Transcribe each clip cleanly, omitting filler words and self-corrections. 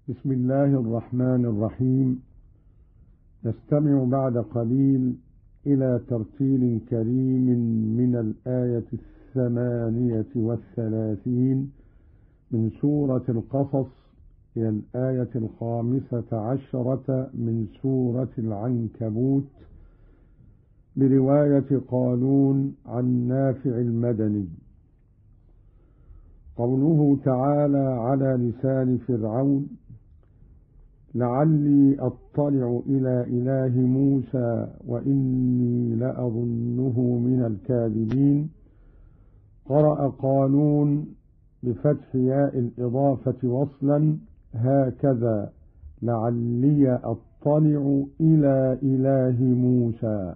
بسم الله الرحمن الرحيم. نستمع بعد قليل إلى ترتيل كريم من الآية 38 من سورة القصص إلى الآية 15 من سورة العنكبوت برواية قالون عن نافع المدني. قوله تعالى على لسان فرعون: لعلي أطلع إلى إله موسى وإني لأظنه من الكاذبين. قرأ قالون بفتح ياء الإضافة وصلا هكذا: لعلي أطلع إلى إله موسى.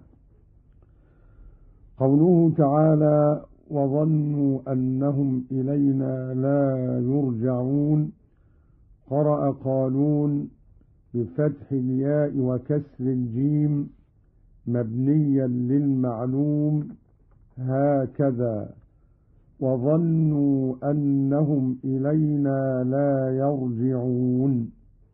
قوله تعالى: وظنوا أنهم إلينا لا يرجعون. قرأ قالون بفتح الياء وكسر الجيم مبنيا للمعلوم هكذا: وظنوا أنهم إلينا لا يرجعون.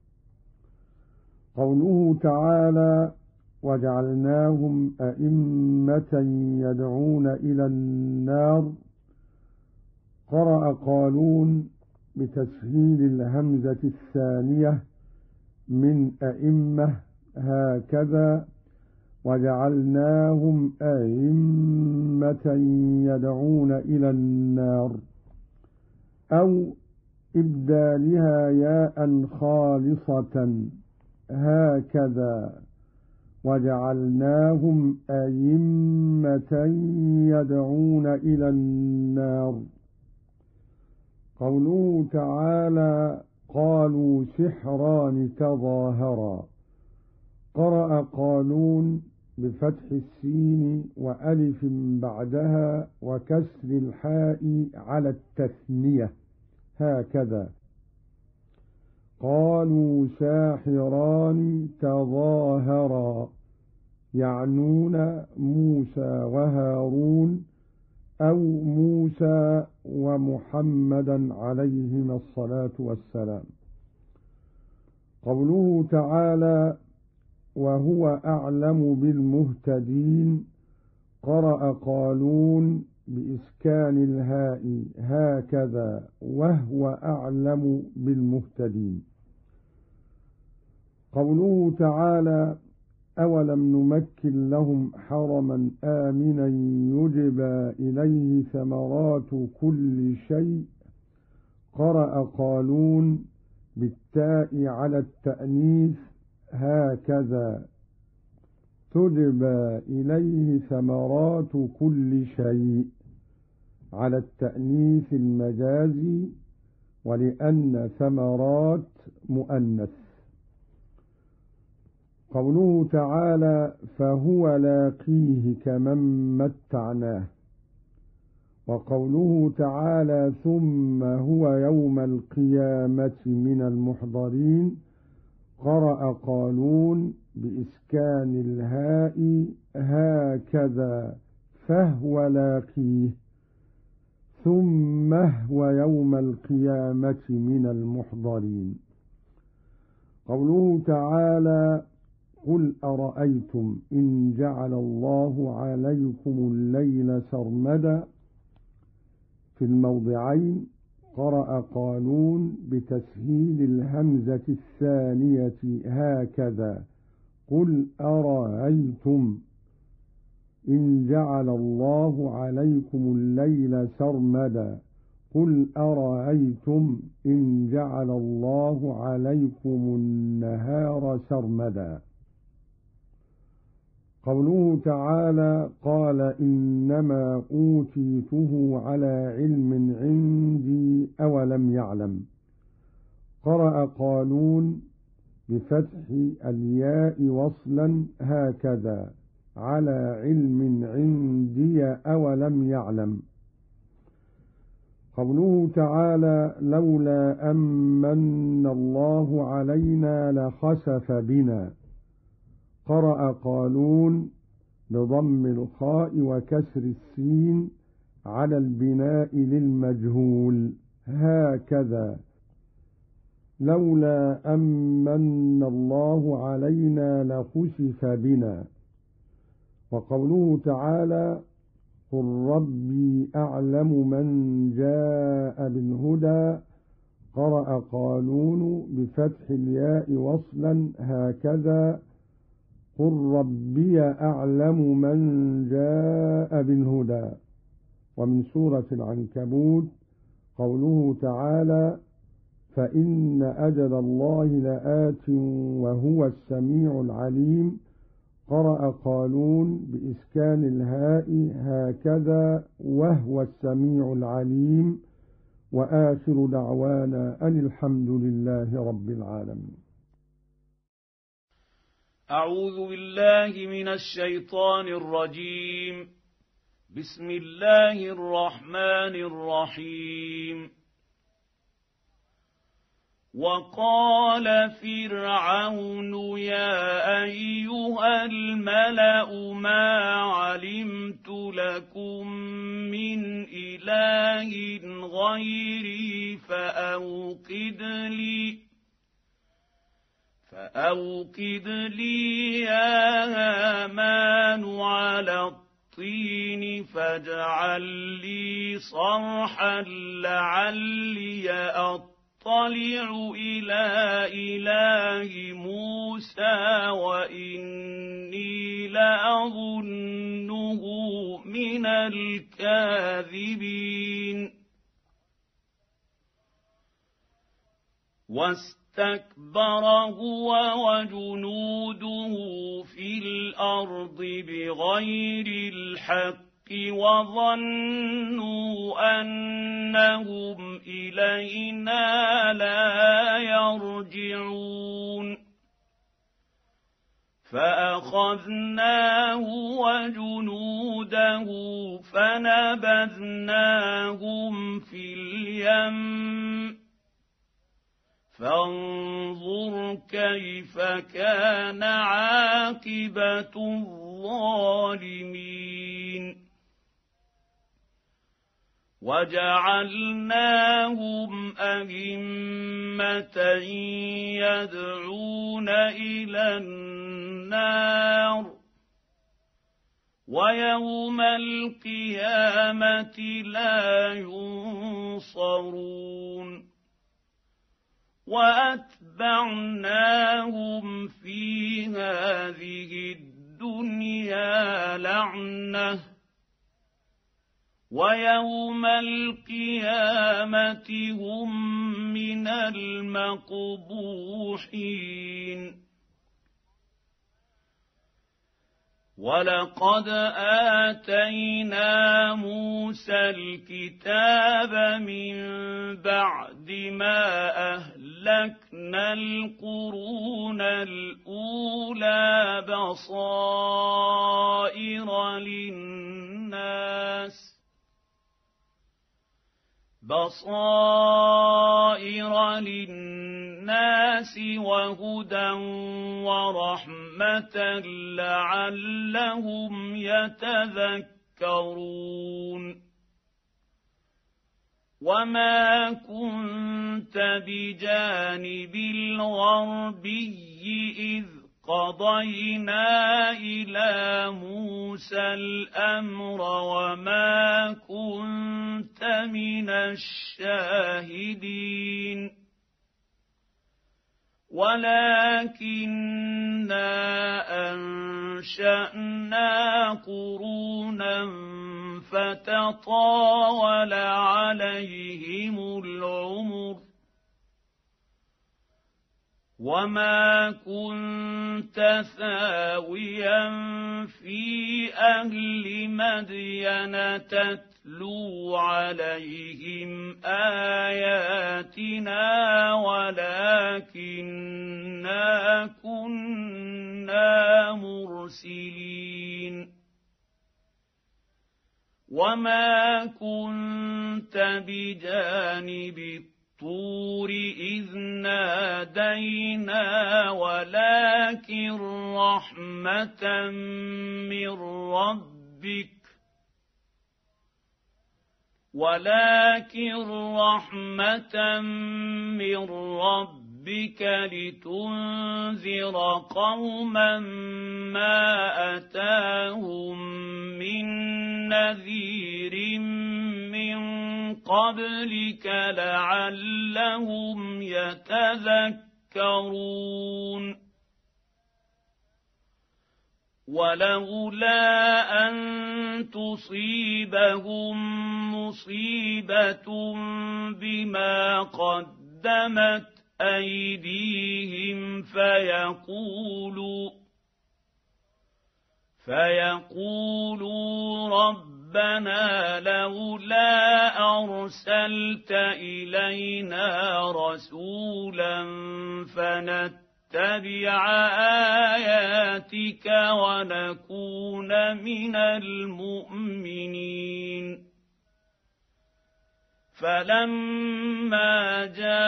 قوله تعالى: وجعلناهم أئمة يدعون إلى النار. قرأ قالون بتسهيل الهمزة الثانية من أئمة هكذا: وجعلناهم أئمة يدعون إلى النار، أو إبدالها ياء خالصة هكذا: وجعلناهم أئمة يدعون إلى النار. قوله تعالى: قالوا سحران تظاهرا. قرأ قالون بفتح السين وألف بعدها وكسر الحاء على التثنية هكذا: قالوا ساحران تظاهرا، يعنون موسى وهارون أو موسى ومحمدا عليهما الصلاة والسلام. قوله تعالى: وهو أعلم بالمهتدين. قرأ قالون بإسكان الهاء هكذا: وهو أعلم بالمهتدين. قوله تعالى: أولم نمكن لهم حرما آمنا يجبى إليه ثمرات كل شيء. قرأ قالون بالتاء على التأنيث هكذا: تجبى إليه ثمرات كل شيء، على التأنيث المجازي ولأن ثمرات مؤنث. قوله تعالى: فهو لاقيه كمن متعناه. وقوله تعالى: ثم هو يوم القيامة من المحضرين. قرأ قالون بإسكان الهاء هكذا: فهو لاقيه، ثم هو يوم القيامة من المحضرين. قوله تعالى: قل أرأيتم إن جعل الله عليكم الليل سرمدا. في الموضعين قرأ قالون بتسهيل الهمزة الثانية هكذا: قل أرأيتم إن جعل الله عليكم الليل سرمدا. قل أرأيتم إن جعل الله عليكم النهار سرمدا. قوله تعالى: قال إنما أوتيته على علم عندي أولم يعلم. قرأ قالون بفتح الياء وصلا هكذا: على علم عندي أولم يعلم. قوله تعالى: لولا أمن الله علينا لخسف بنا. قرأ قالون بضم الخاء وكسر السين على البناء للمجهول هكذا: لولا أمن الله علينا لخسف بنا. وقوله تعالى قل ربي أعلم من جاء بالهدى، قرأ قالون بفتح الياء وصلا هكذا قل ربي أعلم من جاء بالهدى. ومن سورة العنكبوت قوله تعالى فإن أجل الله لآت وهو السميع العليم، قرأ قالون بإسكان الهاء هكذا وهو السميع العليم. وآخر دعوانا أن الحمد لله رب العالمين. أعوذ بالله من الشيطان الرجيم. بسم الله الرحمن الرحيم. وقال فرعون يا أيها الملأ ما علمت لكم من إله غيري فأوقد لي يا هامان على الطين فاجعل لي صرحا لعلي أطلع إلى إله موسى وإني لأظنه من الكاذبين. واستكبر هو وجنوده في الأرض بغير الحق وظنوا أنهم إلينا لا يرجعون. فأخذناه وجنوده فنبذناهم في اليم فانظر كيف كان عاقبة الظالمين. وجعلناهم أئمة يدعون إلى النار ويوم القيامة لا ينصرون. وأتبعناهم في هذه الدنيا لعنة ويوم القيامة هم من المقبوحين. ولقد آتينا موسى الكتاب من بعد ما أهلكنا القرون الأولى بصائر للناس وهدى ورحمة لعلهم يتذكرون. وما كنت بجانب الغربي إذ قضينا إلى موسى الأمر وما كنت من الشاهدين ولكننا أنشأنا قرونا فتطاول عليهم العمر وما كنت ثاويا في أهل مدين تتلو عليهم آياتنا ولكننا كنا مرسلين. وما كنت بجانب الطور إذ نادينا ولكن رحمة من ربك ربك لتنذر قوما ما أتاهم من نذير من قبلك لعلهم يتذكرون ولولا أن تصيبهم مصيبة بما قدمت أيديهم فيقولوا ربنا لولا أرسلت إلينا رسولا فنتبع آياتك ونكون من المؤمنين فلما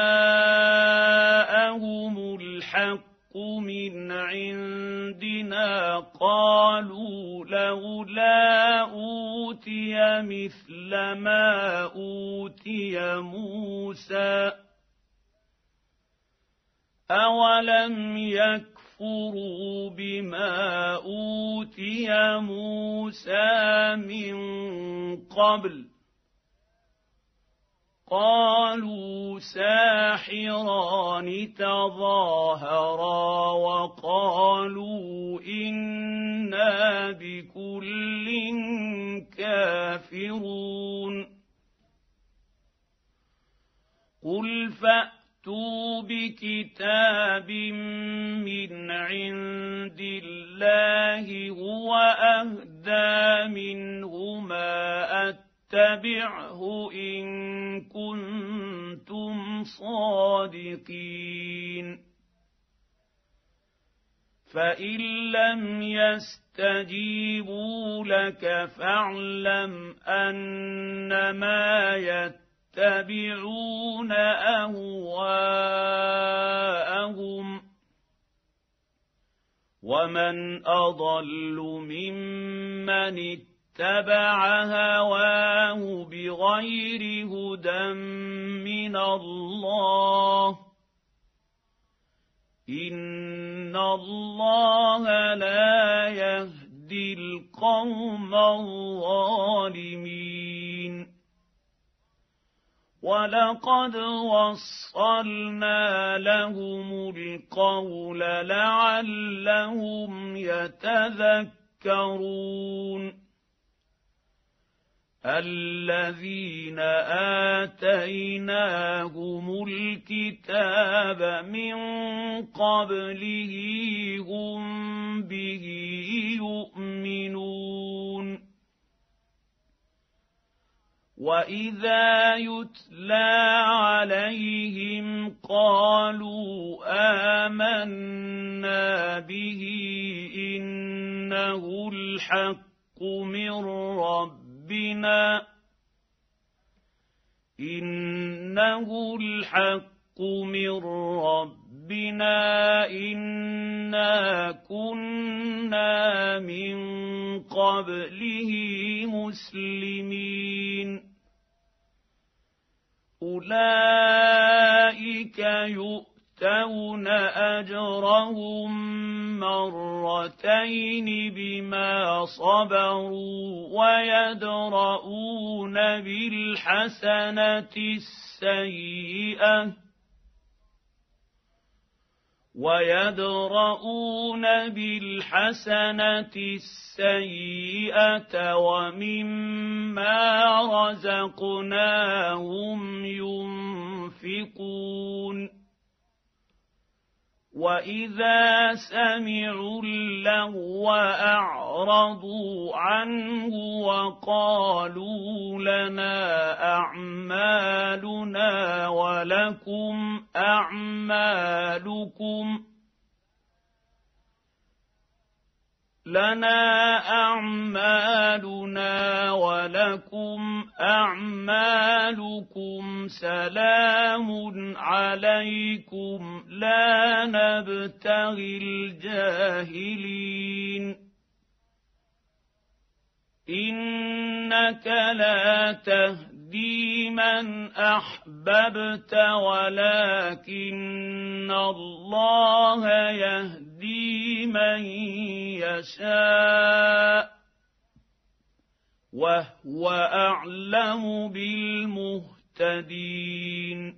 جاءهم الحق من عندنا قالوا لولا أوتي مثل ما أوتي موسى أولم يكفروا بما أوتي موسى من قبل قالوا ساحران تظاهرا وقالوا إنا بكل كافرون قل فأتوا بكتاب من عند الله هو أهدى منهما اتبعه إن كنتم صادقين فإن لم يستجيبوا لك فاعلم أنما يتبعون أهواءهم ومن أضل ممن اتبع هواه بغير هدى من الله إن الله لا يهدي القوم الظالمين ولقد وصلنا لهم القول لعلهم يتذكرون الذين آتيناهم الكتاب من قبله هم به يؤمنون وإذا يتلى عليهم قالوا آمنا به إنه الحق من ربنا إنا كنا من قبله مسلمين أولئك يؤتون أجرهم مرتين بما صبروا ويدرؤون بالحسنة السيئة ومما رزقناهم ينفقون وإذا سمعوا اللغو أعرضوا عنه وقالوا لنا أعمالنا ولكم أعمالكم سلام عليكم لا نبتغي الجاهلين إنك لا تهدي تهدي من أحببت ولكن الله يهدي من يشاء وهو أعلم بالمهتدين.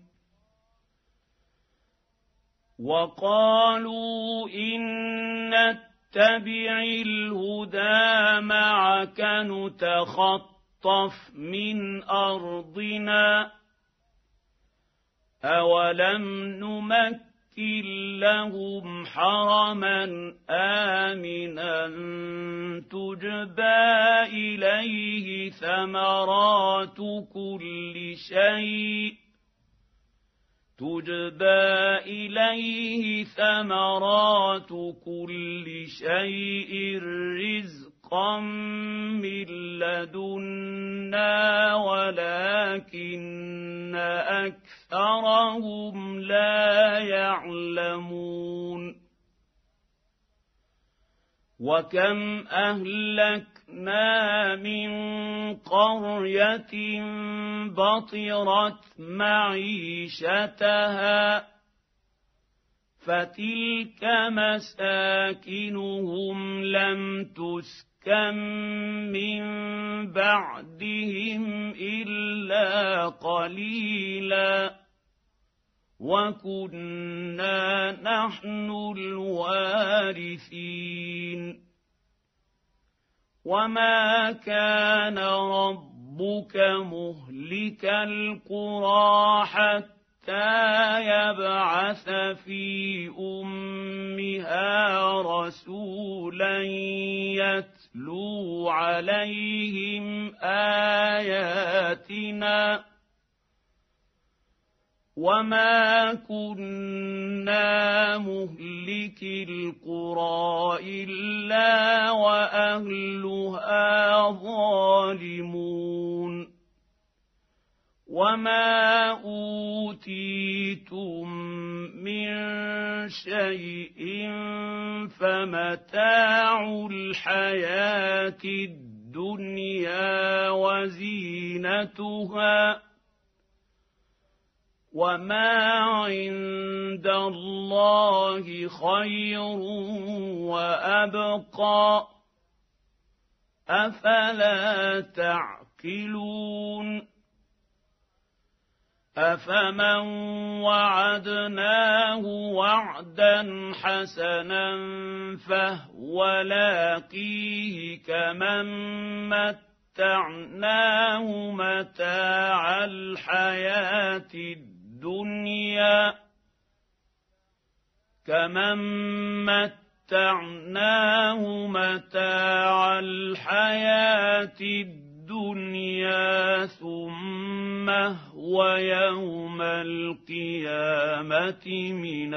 وقالوا إن نتبع الهدى معك نتخطف من أرضنا أولم نمكن لهم حرما آمنا تجبى إليه ثمرات كل شيء رزقا من لدنا ولكن أكثرهم لا يعلمون. وكم أهلكنا من قرية بطرت معيشتها فتلك مساكنهم لم تسكن من بعدهم إلا قليلا وكنا نحن الوارثين. وما كان ربك مهلك القرى حتى يبعث في أمها رسولا يتلو عليهم آياتنا وما كنا مهلك القرى إلا وأهلها ظالمون. وما أوتيتم من شيء فمتاع الحياة الدنيا وزينتها وما عند الله خير وأبقى أفلا تعقلون. أفمن وعدناه وعدا حسنا فهو لاقيه كمن متعناه متاع الحياة الدنيا ثم هو يوم القيامة من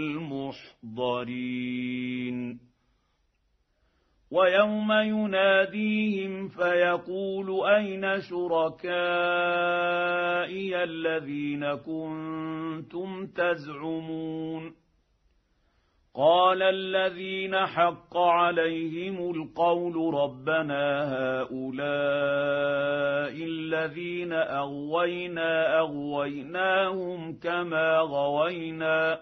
المحضرين. ويوم يناديهم فيقول أين شركائي الذين كنتم تزعمون قال الذين حق عليهم القول ربنا هؤلاء الذين أغويناهم كما غوينا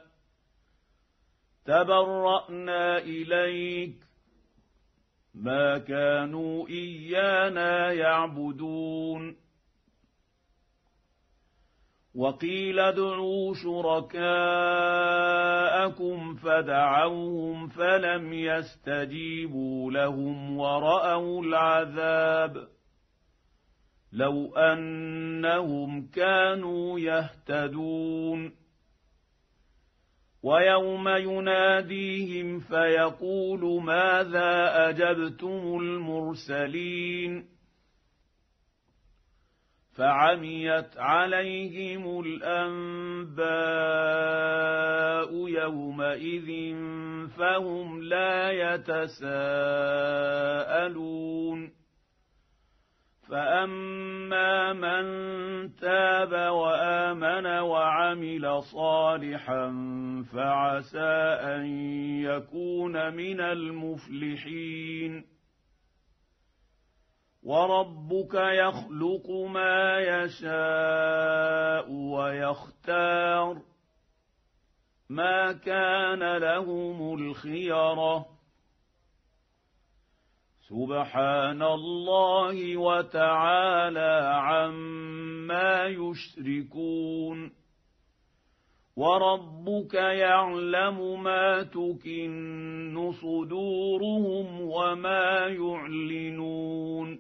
تبرأنا إليك ما كانوا إيانا يعبدون. وقيل ادعوا شركاءكم فدعوهم فلم يستجيبوا لهم ورأوا العذاب لو أنهم كانوا يهتدون. ويوم يناديهم فيقول ماذا أجبتم المرسلين فعميت عليهم الأنباء يومئذ فهم لا يتساءلون. فأما من تاب وآمن وعمل صالحا فعسى أن يكون من المفلحين. وربك يخلق ما يشاء ويختار ما كان لهم الخيرة سبحان الله وتعالى عما يشركون وربك يعلم ما تكن صدورهم وما يعلنون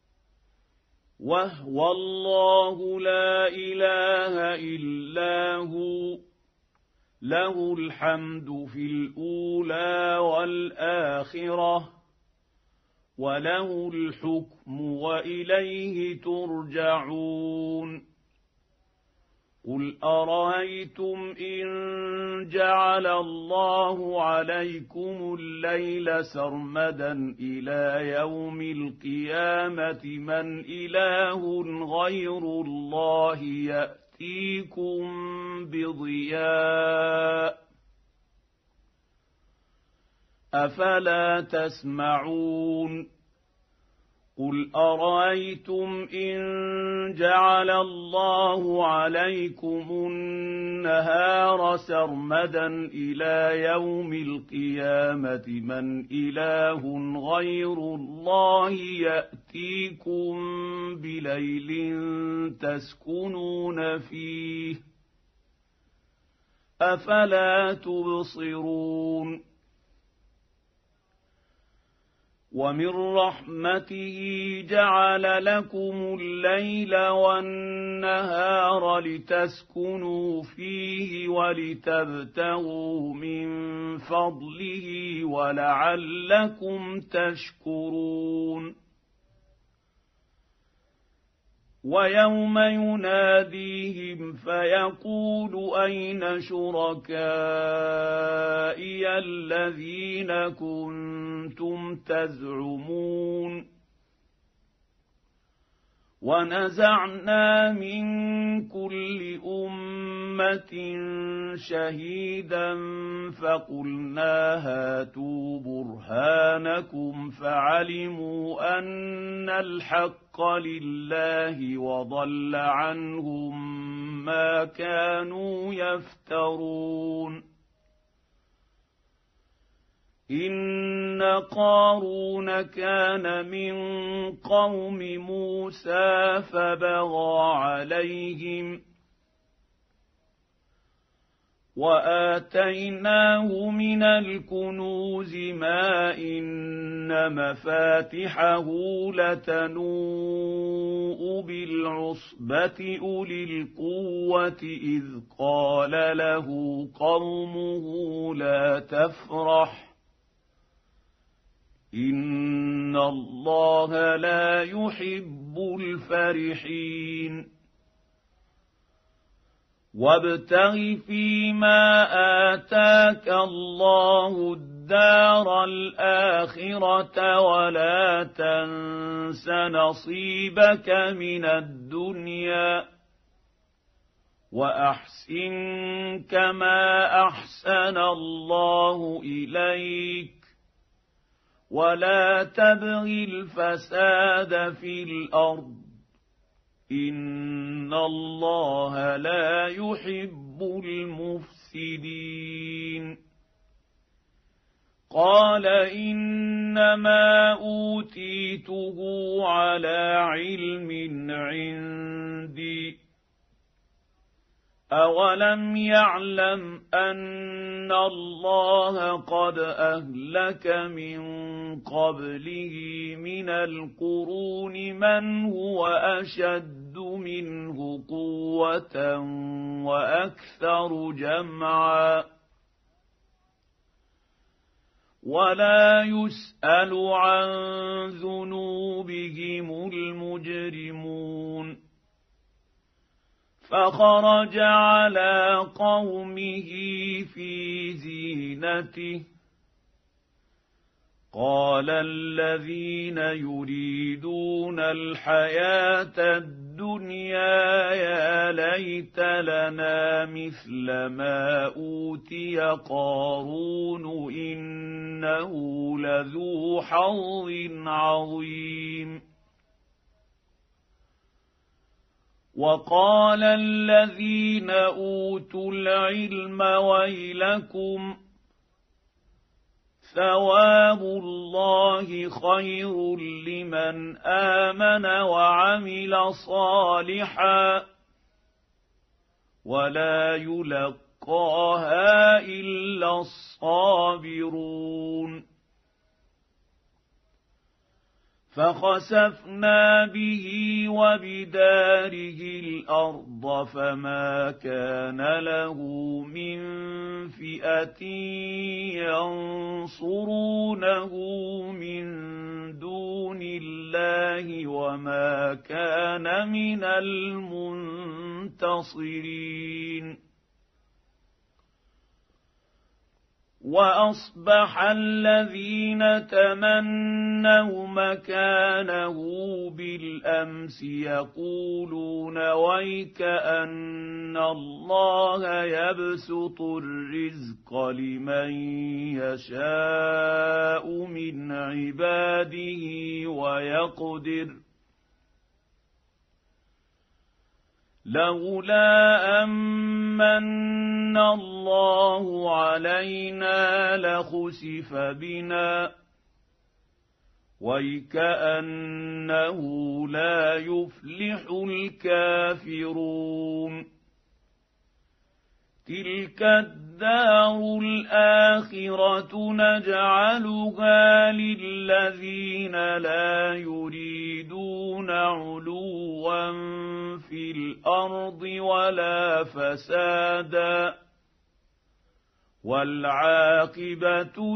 وهو الله لا إله إلا هو له الحمد في الأولى والآخرة وله الحكم وإليه ترجعون قل أرأيتم إن جعل الله عليكم الليل سرمدا إلى يوم القيامة من إله غير الله يأتيكم بضياء أفلا تسمعون قل أرأيتم إن جعل الله عليكم النهار سرمدا إلى يوم القيامة من إله غير الله يأتيكم بليل تسكنون فيه أفلا تبصرون ومن رحمته جعل لكم الليل والنهار لتسكنوا فيه ولتبتغوا من فضله ولعلكم تشكرون ويوم يناديهم فيقول أين شركائي الذين كنتم تزعمون ونزعنا من كل أمة شهيدا فقلنا هاتوا برهانكم فعلموا أن الحق لله وضل عنهم ما كانوا يفترون إن قارون كان من قوم موسى فبغى عليهم وآتيناه من الكنوز ما إن مفاتحه لتنوء بالعصبة أولي القوة إذ قال له قومه لا تفرح إن الله لا يحب الفرحين وابتغ فيما آتاك الله الدار الآخرة ولا تنس نصيبك من الدنيا وأحسن كما أحسن الله إليك ولا تبغ الفساد في الأرض إن الله لا يحب المفسدين قال إنما أوتيته على علم عندي أولم يعلم أن الله قد أهلك من قبله من القرون من هو أشد منه قوة وأكثر جمعا ولا يسأل عن ذنوبهم المجرمون فخرج على قومه في زينته قال الذين يريدون الحياة الدنيا يا ليت لنا مثل ما أوتي قارون إنه لذو حظ عظيم وقال الذين أوتوا العلم ويلكم ثواب الله خير لمن آمن وعمل صالحا ولا يلقاها إلا الصابرون فخسفنا به وبداره الأرض فما كان له من فئة ينصرونه من دون الله وما كان من المنتصرين وأصبح الذين تمنوا مكانه بالأمس يقولون ويكأن الله يبسط الرزق لمن يشاء من عباده ويقدر لولا أمن الله علينا لخسف بنا ويكأنه لا يفلح الكافرون تلك الدار الآخرة نجعلها للذين لا يريدون علوا في الأرض ولا فسادا والعاقبة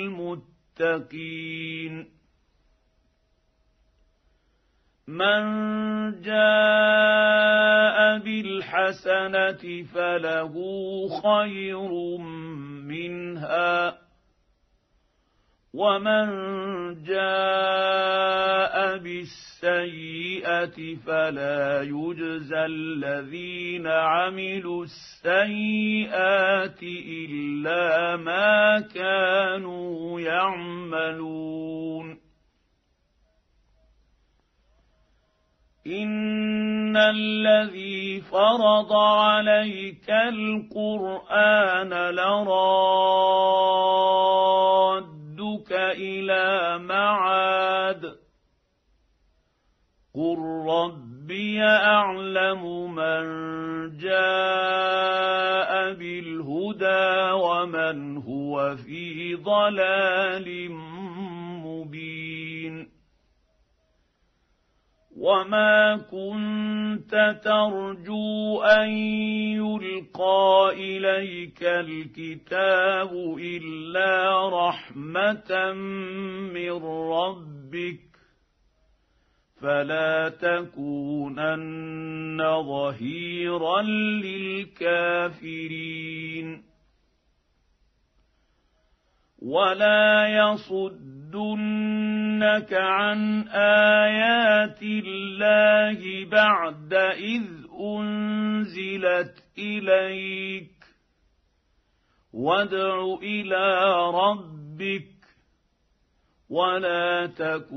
للمتقين من جاء بالحسنة فله خير منها ومن جاء بالسيئة فلا يجزى الذين عملوا السيئات إلا ما كانوا يعملون إن الذي فرض عليك القرآن لرادك إلى معاد قل ربي أعلم من جاء بالهدى ومن هو في ضلال مبين وما كنت ترجو أن يلقى إليك الكتاب إلا رحمة من ربك فلا تكونن ظهيرا للكافرين ولا يصدنك عن آيات الله بعد إذ أنزلت إليك وادع إلى ربك ولا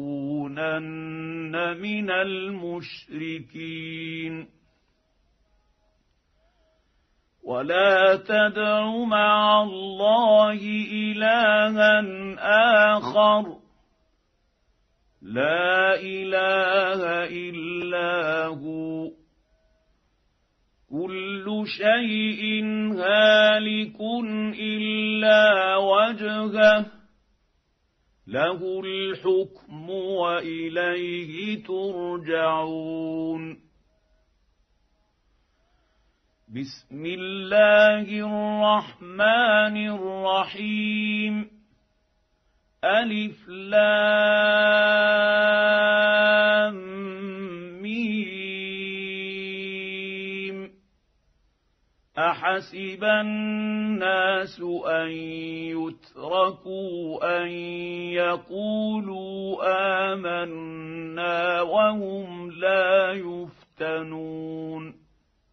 تكونن من المشركين ولا تدع مع الله إلها آخر لا إله إلا هو كل شيء هالك إلا وجهه له الحكم وإليه ترجعون بسم الله الرحمن الرحيم ألف لام ميم أحسب الناس أن يتركوا أن يقولوا آمنا وهم لا يفتنون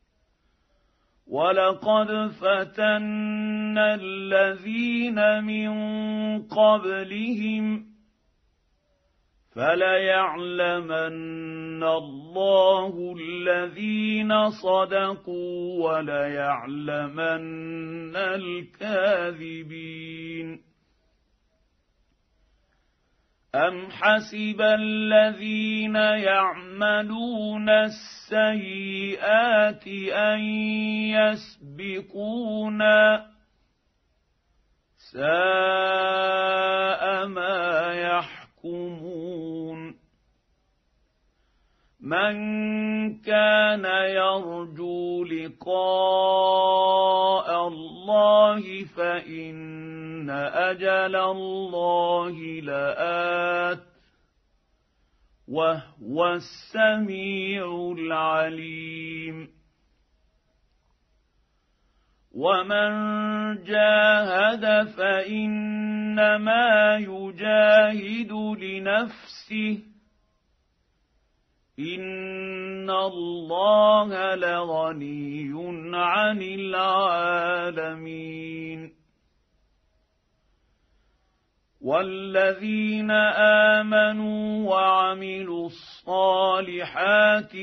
ولقد فتنا الذين من قبلهم فليعلمن الله الذين صدقوا وليعلمن الكاذبين. أم حسب الذين يعملون السيئات أن يسبقونا ساء ما يحكمون. من كان يرجو لقاء الله فإن أجل الله لآت وهو السميع العليم. ومن جاهد فإنما يجاهد لنفسه إن الله لغني عن العالمين. والذين آمنوا وعملوا الصالحات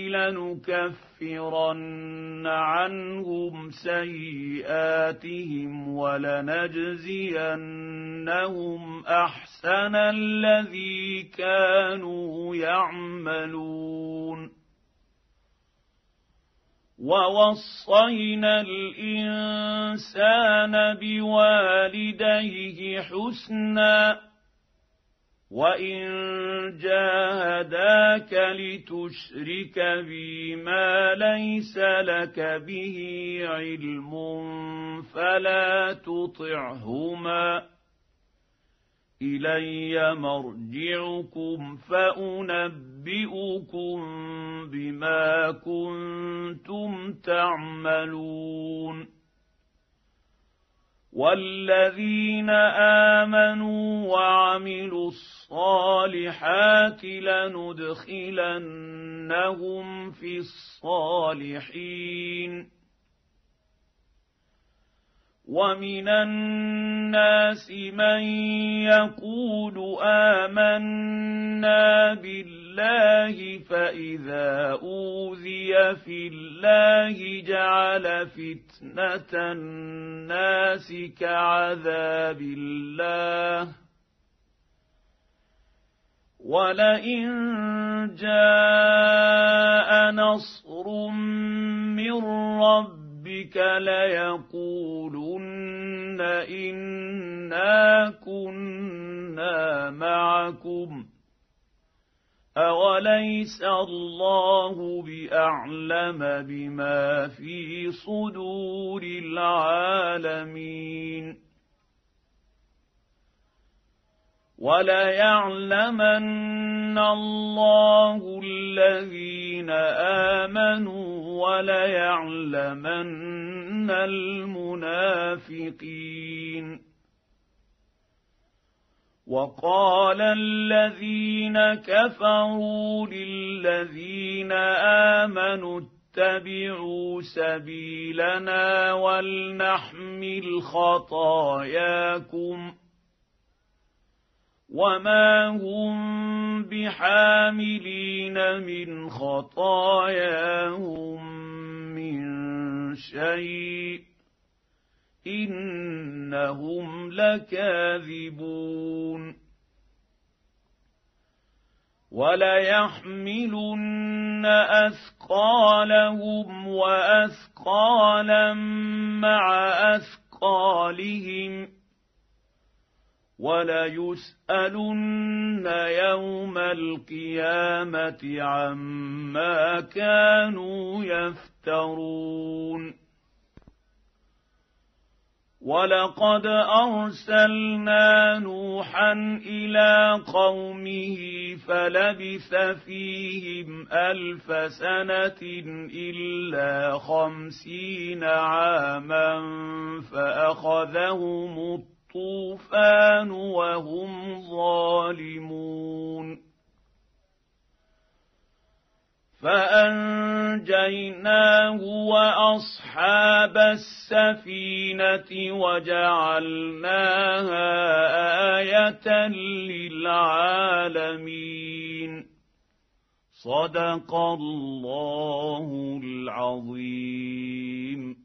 لنكفرن عنهم سيئاتهم ولنجزينهم أحسن الذي كانوا يعملون. ووصينا الإنسان بوالديه حسنا وإن جاهداك لتشرك بي ما ليس لك به علم فلا تطعهما إلي مرجعكم فأنبئكم بما كنتم تعملون. والذين آمنوا وعملوا الصالحات لندخلنهم في الصالحين. ومن الناس من يقول آمنا بالله فإذا أوذي في الله جعل فتنة الناس كعذاب الله ولئن جاء نصر من ربك ليقولن إنا كنا معكم أوليس الله بأعلم بما في صدور العالمين. وليعلمن الله الذين آمنوا وليعلمن المنافقين. وقال الذين كفروا للذين آمنوا اتبعوا سبيلنا ولنحمل خطاياكم وما هم بحاملين من خطاياهم من شيء إنهم لكاذبون. وليحملن أثقالهم وأثقالا مع أثقالهم وليسألن يوم القيامة عما كانوا يفترون. ولقد أرسلنا نوحا إلى قومه فلبث فيهم 1000 سنة إلا 50 عاما فأخذهم الطوفان وهم ظالمون. فانجيناه واصحاب السفينه وجعلناها ايه للعالمين. صدق الله العظيم.